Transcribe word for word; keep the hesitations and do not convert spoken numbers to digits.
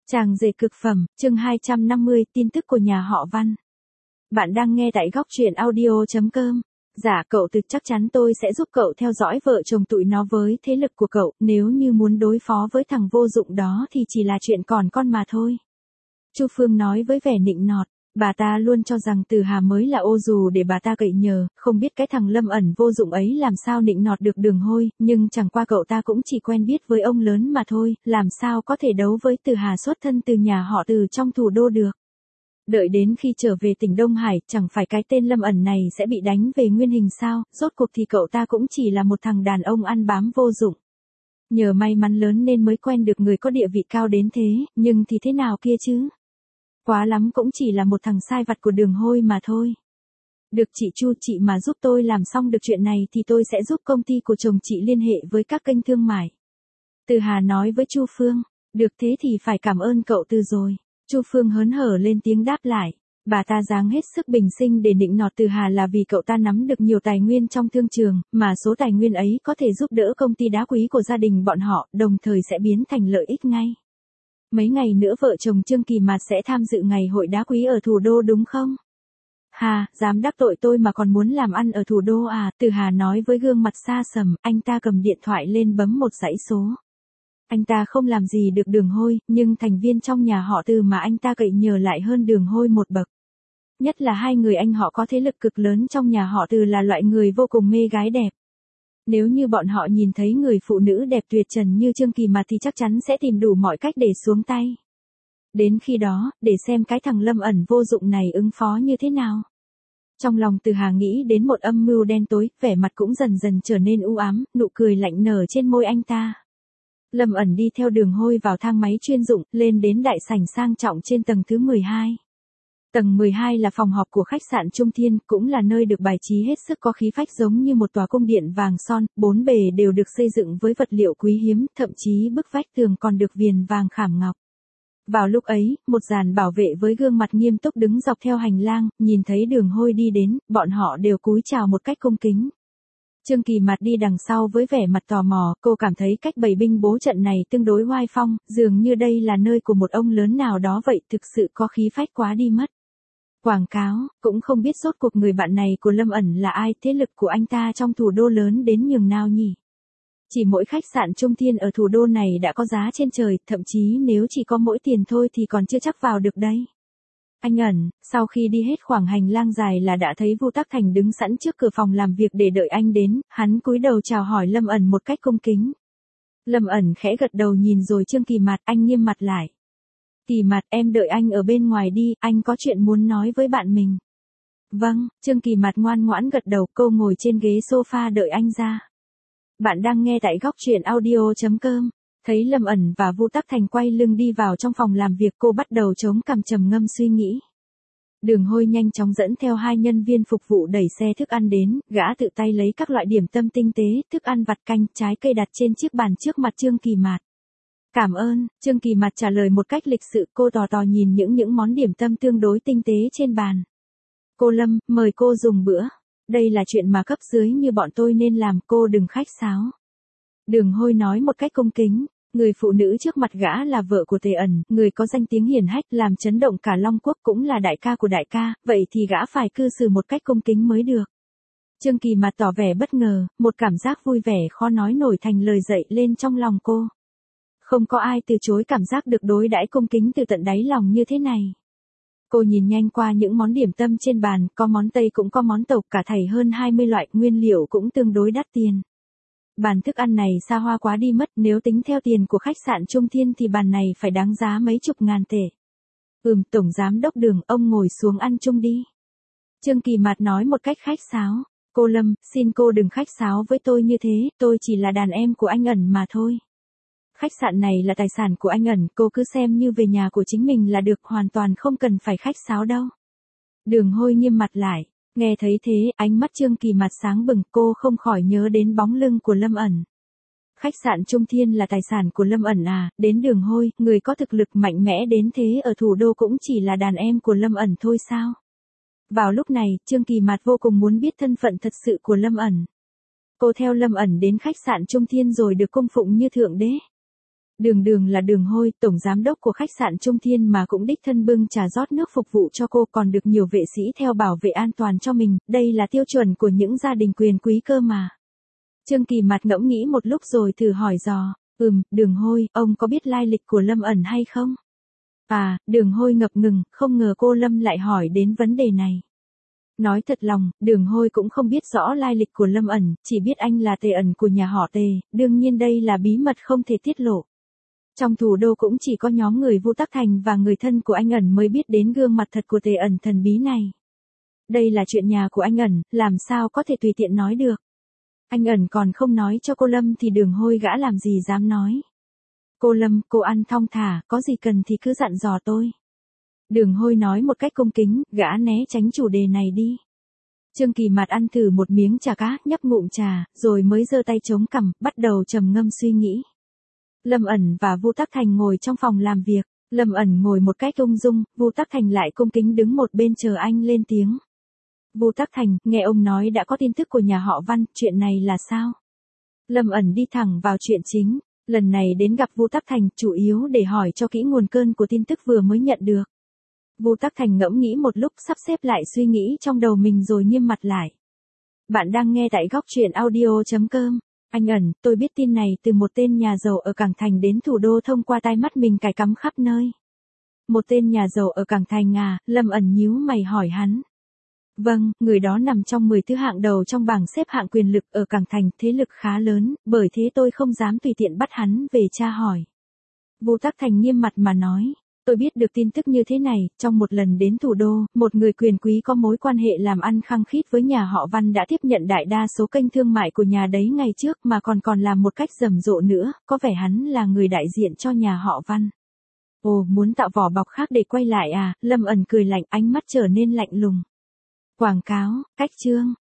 Chàng rể cực phẩm, chương hai trăm năm mươi, tin tức của nhà họ Văn. Bạn đang nghe tại góc truyện audio chấm com. Dạ cậu Từ, chắc chắn tôi sẽ giúp cậu theo dõi vợ chồng tụi nó với thế lực của cậu, nếu như muốn đối phó với thằng vô dụng đó thì chỉ là chuyện còn con mà thôi. Chu Phương nói với vẻ nịnh nọt, bà ta luôn cho rằng Từ Hà mới là ô dù để bà ta cậy nhờ, không biết cái thằng Lâm ẩn vô dụng ấy làm sao nịnh nọt được Đường Hôi, nhưng chẳng qua cậu ta cũng chỉ quen biết với ông lớn mà thôi, làm sao có thể đấu với Từ Hà xuất thân từ nhà họ Từ trong thủ đô được. Đợi đến khi trở về tỉnh Đông Hải, chẳng phải cái tên Lâm ẩn này sẽ bị đánh về nguyên hình sao, rốt cuộc thì cậu ta cũng chỉ là một thằng đàn ông ăn bám vô dụng. Nhờ may mắn lớn nên mới quen được người có địa vị cao đến thế, nhưng thì thế nào kia chứ? Quá lắm cũng chỉ là một thằng sai vặt của Đường Hôi mà thôi. Được chị Chu, chị mà giúp tôi làm xong được chuyện này thì tôi sẽ giúp công ty của chồng chị liên hệ với các kênh thương mại. Từ Hà nói với Chu Phương, được thế thì phải cảm ơn cậu Từ rồi. Chu Phương hớn hở lên tiếng đáp lại. Bà ta dáng hết sức bình sinh để nịnh nọt Từ Hà là vì cậu ta nắm được nhiều tài nguyên trong thương trường, mà số tài nguyên ấy có thể giúp đỡ công ty đá quý của gia đình bọn họ, đồng thời sẽ biến thành lợi ích ngay. Mấy ngày nữa vợ chồng Trương Kỳ Mạt sẽ tham dự ngày hội đá quý ở thủ đô đúng không? Hà, dám đắc tội tôi mà còn muốn làm ăn ở thủ đô à? Từ Hà nói với gương mặt xa sầm, anh ta cầm điện thoại lên bấm một dãy số. Anh ta không làm gì được Đường Hôi, nhưng thành viên trong nhà họ Từ mà anh ta cậy nhờ lại hơn Đường Hôi một bậc. Nhất là hai người anh họ có thế lực cực lớn trong nhà họ Từ là loại người vô cùng mê gái đẹp. Nếu như bọn họ nhìn thấy người phụ nữ đẹp tuyệt trần như Trương Kỳ Mạt thì chắc chắn sẽ tìm đủ mọi cách để xuống tay. Đến khi đó, để xem cái thằng Lâm ẩn vô dụng này ứng phó như thế nào. Trong lòng Từ Hà nghĩ đến một âm mưu đen tối, vẻ mặt cũng dần dần trở nên u ám, nụ cười lạnh nở trên môi anh ta. Lâm ẩn đi theo Đường Hôi vào thang máy chuyên dụng, lên đến đại sảnh sang trọng trên tầng thứ mười hai. Tầng mười hai là phòng họp của khách sạn Trung Thiên, cũng là nơi được bài trí hết sức có khí phách giống như một tòa cung điện vàng son, bốn bề đều được xây dựng với vật liệu quý hiếm, thậm chí bức vách tường còn được viền vàng khảm ngọc. Vào lúc ấy, một dàn bảo vệ với gương mặt nghiêm túc đứng dọc theo hành lang, nhìn thấy Đường Hôi đi đến, bọn họ đều cúi chào một cách cung kính. Trương Kỳ Mạt đi đằng sau với vẻ mặt tò mò, cô cảm thấy cách bày binh bố trận này tương đối oai phong, dường như đây là nơi của một ông lớn nào đó vậy, thực sự có khí phách quá đi mất. Quảng cáo, cũng không biết rốt cuộc người bạn này của Lâm ẩn là ai, thế lực của anh ta trong thủ đô lớn đến nhường nào nhỉ? Chỉ mỗi khách sạn Trung Thiên ở thủ đô này đã có giá trên trời, thậm chí nếu chỉ có mỗi tiền thôi thì còn chưa chắc vào được đấy. Anh ẩn, sau khi đi hết khoảng hành lang dài là đã thấy Vu Tắc Thành đứng sẵn trước cửa phòng làm việc để đợi anh đến, hắn cúi đầu chào hỏi Lâm ẩn một cách cung kính. Lâm ẩn khẽ gật đầu nhìn rồi Trương Kỳ Mạt, anh nghiêm mặt lại. Kỳ Mạt, em đợi anh ở bên ngoài đi, anh có chuyện muốn nói với bạn mình. Vâng, Trương Kỳ Mạt ngoan ngoãn gật đầu, cô ngồi trên ghế sofa đợi anh ra. Bạn đang nghe tại góc truyện audio chấm com. Thấy Lâm ẩn và Vu Tắc Thành quay lưng đi vào trong phòng làm việc, cô bắt đầu chống cằm trầm ngâm suy nghĩ. Đường Hôi nhanh chóng dẫn theo hai nhân viên phục vụ đẩy xe thức ăn đến, gã tự tay lấy các loại điểm tâm tinh tế, thức ăn vặt canh, trái cây đặt trên chiếc bàn trước mặt Trương Kỳ Mạt. Cảm ơn, Trương Kỳ Mạt trả lời một cách lịch sự, cô tò tò nhìn những những món điểm tâm tương đối tinh tế trên bàn. Cô Lâm, mời cô dùng bữa. Đây là chuyện mà cấp dưới như bọn tôi nên làm, cô đừng khách sáo. Đường Hôi nói một cách cung kính, người phụ nữ trước mặt gã là vợ của Tề ẩn, người có danh tiếng hiển hách làm chấn động cả Long Quốc, cũng là đại ca của đại ca, vậy thì gã phải cư xử một cách cung kính mới được. Trương Kỳ Mạt tỏ vẻ bất ngờ, một cảm giác vui vẻ khó nói nổi thành lời dậy lên trong lòng cô. Không có ai từ chối cảm giác được đối đãi cung kính từ tận đáy lòng như thế này. Cô nhìn nhanh qua những món điểm tâm trên bàn, có món Tây cũng có món Tộc, cả thảy hơn hai mươi loại, nguyên liệu cũng tương đối đắt tiền. Bàn thức ăn này xa hoa quá đi mất, nếu tính theo tiền của khách sạn Trung Thiên thì bàn này phải đáng giá mấy chục ngàn tệ. Ừm, Tổng Giám Đốc Đường, ông ngồi xuống ăn chung đi. Trương Kỳ Mạt nói một cách khách sáo. Cô Lâm, xin cô đừng khách sáo với tôi như thế, tôi chỉ là đàn em của anh ẩn mà thôi. Khách sạn này là tài sản của anh ẩn, cô cứ xem như về nhà của chính mình là được, hoàn toàn không cần phải khách sáo đâu. Đường Hôi nghiêm mặt lại, nghe thấy thế, ánh mắt Trương Kỳ Mạt sáng bừng, cô không khỏi nhớ đến bóng lưng của Lâm ẩn. Khách sạn Trung Thiên là tài sản của Lâm ẩn à, đến Đường Hôi, người có thực lực mạnh mẽ đến thế ở thủ đô cũng chỉ là đàn em của Lâm ẩn thôi sao? Vào lúc này, Trương Kỳ Mạt vô cùng muốn biết thân phận thật sự của Lâm ẩn. Cô theo Lâm ẩn đến khách sạn Trung Thiên rồi được cung phụng như thượng đế. Đường Đường là Đường Hôi, tổng giám đốc của khách sạn Trung Thiên mà cũng đích thân bưng trà rót nước phục vụ cho cô, còn được nhiều vệ sĩ theo bảo vệ an toàn cho mình, đây là tiêu chuẩn của những gia đình quyền quý cơ mà. Trương Kỳ Mạt ngẫm nghĩ một lúc rồi thử hỏi dò, ừm, Đường Hôi, ông có biết lai lịch của Lâm ẩn hay không? À, Đường Hôi ngập ngừng, không ngờ cô Lâm lại hỏi đến vấn đề này. Nói thật lòng, Đường Hôi cũng không biết rõ lai lịch của Lâm ẩn, chỉ biết anh là Tề ẩn của nhà họ Tề, đương nhiên đây là bí mật không thể tiết lộ. Trong thủ đô cũng chỉ có nhóm người Vu Tắc Thành và người thân của anh ẩn mới biết đến gương mặt thật của Tề ẩn thần bí này. Đây là chuyện nhà của anh ẩn, làm sao có thể tùy tiện nói được. Anh ẩn còn không nói cho cô Lâm thì Đường Hôi gã làm gì dám nói. Cô Lâm, cô ăn thong thả, có gì cần thì cứ dặn dò tôi. Đường Hôi nói một cách cung kính, gã né tránh chủ đề này đi. Trương Kỳ Mạt ăn thử một miếng trà cá, nhấp ngụm trà, rồi mới giơ tay chống cằm, bắt đầu trầm ngâm suy nghĩ. Lâm ẩn và Vu Tắc Thành ngồi trong phòng làm việc, Lâm ẩn ngồi một cách ung dung, Vu Tắc Thành lại cung kính đứng một bên chờ anh lên tiếng. Vu Tắc Thành, nghe ông nói đã có tin tức của nhà họ Văn, chuyện này là sao? Lâm ẩn đi thẳng vào chuyện chính, lần này đến gặp Vu Tắc Thành chủ yếu để hỏi cho kỹ nguồn cơn của tin tức vừa mới nhận được. Vu Tắc Thành ngẫm nghĩ một lúc, sắp xếp lại suy nghĩ trong đầu mình rồi nghiêm mặt lại. Bạn đang nghe tại góc truyện audio chấm com. Anh ẩn, tôi biết tin này từ một tên nhà giàu ở Cảng Thành đến thủ đô thông qua tai mắt mình cài cắm khắp nơi. Một tên nhà giàu ở Cảng Thành à? Lâm ẩn nhíu mày hỏi hắn. Vâng, người đó nằm trong mười thứ hạng đầu trong bảng xếp hạng quyền lực ở Cảng Thành, thế lực khá lớn, bởi thế tôi không dám tùy tiện bắt hắn về tra hỏi. Vu Tắc Thành nghiêm mặt mà nói. Tôi biết được tin tức như thế này, trong một lần đến thủ đô, một người quyền quý có mối quan hệ làm ăn khăng khít với nhà họ Văn đã tiếp nhận đại đa số kênh thương mại của nhà đấy ngày trước mà còn còn làm một cách rầm rộ nữa, có vẻ hắn là người đại diện cho nhà họ Văn. Ồ, muốn tạo vỏ bọc khác để quay lại à? Lâm ẩn cười lạnh, ánh mắt trở nên lạnh lùng. Quảng cáo, cách chương,